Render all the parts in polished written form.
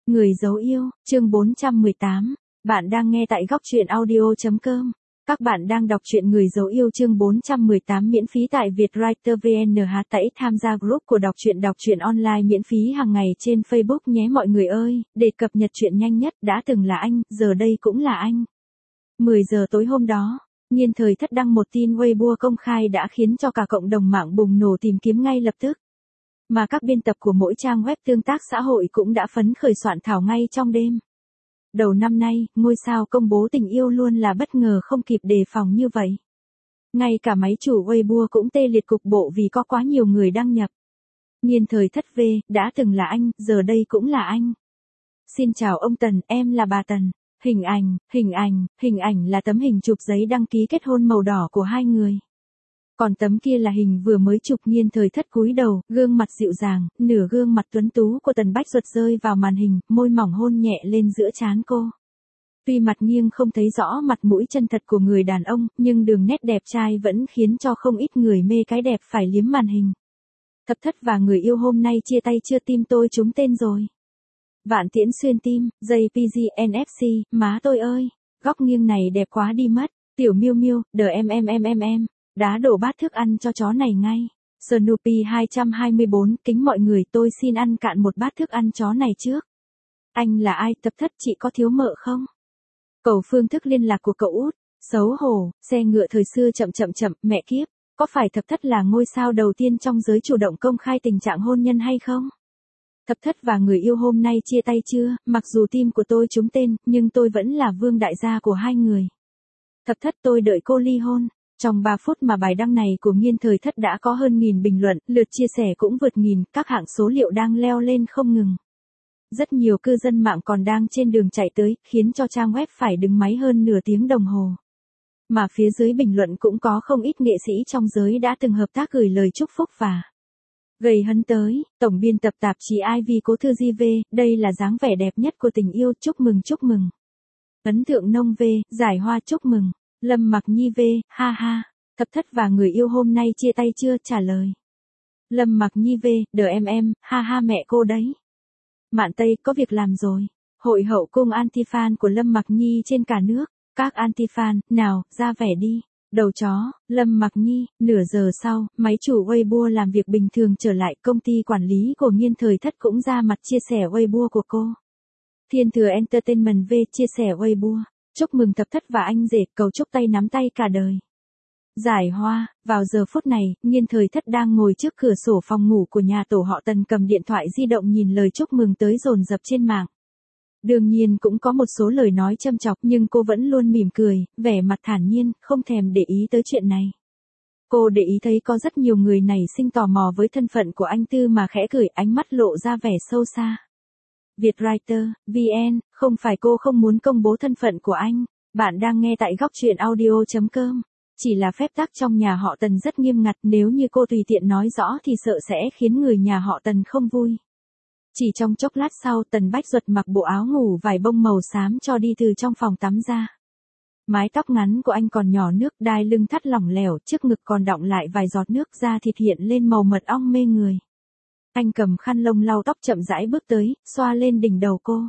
Người dấu yêu, chương 418. Bạn đang nghe tại góc truyện audio.com. Các bạn đang đọc truyện Người dấu yêu chương 418 miễn phí tại Vietwriter VN. Hãy tham gia group của đọc truyện online miễn phí hàng ngày trên Facebook nhé mọi người ơi, để cập nhật truyện nhanh nhất. Đã từng là anh, giờ đây cũng là anh. 10 giờ tối hôm đó, Nhiên Thời Thất đăng một tin Weibo công khai đã khiến cho cả cộng đồng mạng bùng nổ tìm kiếm ngay lập tức. Mà các biên tập của mỗi trang web tương tác xã hội cũng đã phấn khởi soạn thảo ngay trong đêm. Đầu năm nay, ngôi sao công bố tình yêu luôn là bất ngờ không kịp đề phòng như vậy. Ngay cả máy chủ Weibo cũng tê liệt cục bộ vì có quá nhiều người đăng nhập. Nhiên Thời Thất V, đã từng là anh, giờ đây cũng là anh. Xin chào ông Tần, em là bà Tần. Hình ảnh là tấm hình chụp giấy đăng ký kết hôn màu đỏ của hai người. Còn tấm kia là hình vừa mới chụp Nhiên Thời Thất cúi đầu, gương mặt dịu dàng, nửa gương mặt tuấn tú của Tần Bách Duật rơi vào màn hình, môi mỏng hôn nhẹ lên giữa trán cô. Tuy mặt nghiêng không thấy rõ mặt mũi chân thật của người đàn ông, nhưng đường nét đẹp trai vẫn khiến cho không ít người mê cái đẹp phải liếm màn hình. Thập Thất và người yêu hôm nay chia tay chưa, tim tôi trúng tên rồi. Vạn Tiễn xuyên tim, JPG NFC, má tôi ơi, góc nghiêng này đẹp quá đi mất. Tiểu Miêu Miêu, em. Đá đổ bát thức ăn cho chó này ngay. Snoopy 224, kính mọi người, tôi xin ăn cạn một bát thức ăn chó này trước. Anh là ai? Thập Thất, chị có thiếu mợ không? Cầu phương thức liên lạc của cậu út. Xấu hổ, xe ngựa thời xưa chậm, mẹ kiếp. Có phải Thập Thất là ngôi sao đầu tiên trong giới chủ động công khai tình trạng hôn nhân hay không? Thập Thất và người yêu hôm nay chia tay chưa? Mặc dù tim của tôi trúng tên, nhưng tôi vẫn là vương đại gia của hai người. Thập Thất, tôi đợi cô ly hôn. Trong 3 phút mà bài đăng này của Nhiên Thời Thất đã có hơn 1000 bình luận, lượt chia sẻ cũng vượt 1000, các hạng số liệu đang leo lên không ngừng. Rất nhiều cư dân mạng còn đang trên đường chạy tới, khiến cho trang web phải đứng máy hơn nửa tiếng đồng hồ. Mà phía dưới bình luận cũng có không ít nghệ sĩ trong giới đã từng hợp tác gửi lời chúc phúc và gây hấn tới. Tổng biên tập tạp chí Ivy Cố Thư Di V, đây là dáng vẻ đẹp nhất của tình yêu, chúc mừng. Ấn Tượng Nông V, giải hoa chúc mừng. Lâm Mặc Nhi V, ha ha. Thập Thất và người yêu hôm nay chia tay chưa? Trả lời. Lâm Mặc Nhi V, em, ha ha mẹ cô đấy. Mạn Tây, có việc làm rồi. Hội hậu cung anti-fan của Lâm Mặc Nhi trên cả nước. Các anti-fan, nào, ra vẻ đi. Đầu chó, Lâm Mặc Nhi. Nửa giờ sau, máy chủ Weibo làm việc bình thường trở lại. Công ty quản lý của Nhiên Thời Thất cũng ra mặt chia sẻ Weibo của cô. Thiên Thừa Entertainment V chia sẻ Weibo. Chúc mừng Thập Thất và anh rể, cầu chúc tay nắm tay cả đời. Giải hoa, vào giờ phút này, Nhiên Thời Thất đang ngồi trước cửa sổ phòng ngủ của nhà tổ họ Tần cầm điện thoại di động nhìn lời chúc mừng tới dồn dập trên mạng. Đương nhiên cũng có một số lời nói châm chọc nhưng cô vẫn luôn mỉm cười, vẻ mặt thản nhiên, không thèm để ý tới chuyện này. Cô để ý thấy có rất nhiều người nảy sinh tò mò với thân phận của anh Tư mà khẽ cười, ánh mắt lộ ra vẻ sâu xa. Vietwriter, VN, không phải cô không muốn công bố thân phận của anh. Bạn đang nghe tại góc truyện audio.com. Chỉ là phép tắc trong nhà họ Tần rất nghiêm ngặt, nếu như cô tùy tiện nói rõ thì sợ sẽ khiến người nhà họ Tần không vui. Chỉ trong chốc lát sau, Tần Bách Duật mặc bộ áo ngủ vải bông màu xám cho đi từ trong phòng tắm ra. Mái tóc ngắn của anh còn nhỏ nước, đai lưng thắt lỏng lẻo, trước ngực còn đọng lại vài giọt nước, da thịt hiện lên màu mật ong mê người. Anh cầm khăn lông lau tóc chậm rãi bước tới, xoa lên đỉnh đầu cô.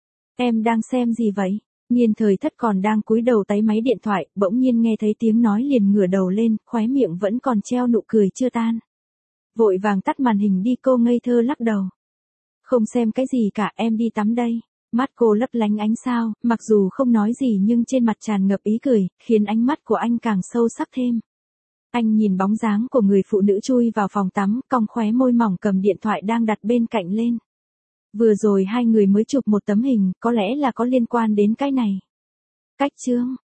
Em đang xem gì vậy? Nhiên Thời Thất còn đang cúi đầu táy máy điện thoại, bỗng nhiên nghe thấy tiếng nói liền ngửa đầu lên, khóe miệng vẫn còn treo nụ cười chưa tan. Vội vàng tắt màn hình đi, cô ngây thơ lắc đầu. Không xem cái gì cả, em đi tắm đây. Mắt cô lấp lánh ánh sao, mặc dù không nói gì nhưng trên mặt tràn ngập ý cười, khiến ánh mắt của anh càng sâu sắc thêm. Anh nhìn bóng dáng của người phụ nữ chui vào phòng tắm, cong khóe môi mỏng cầm điện thoại đang đặt bên cạnh lên. Vừa rồi hai người mới chụp một tấm hình, có lẽ là có liên quan đến cái này. Cách chương,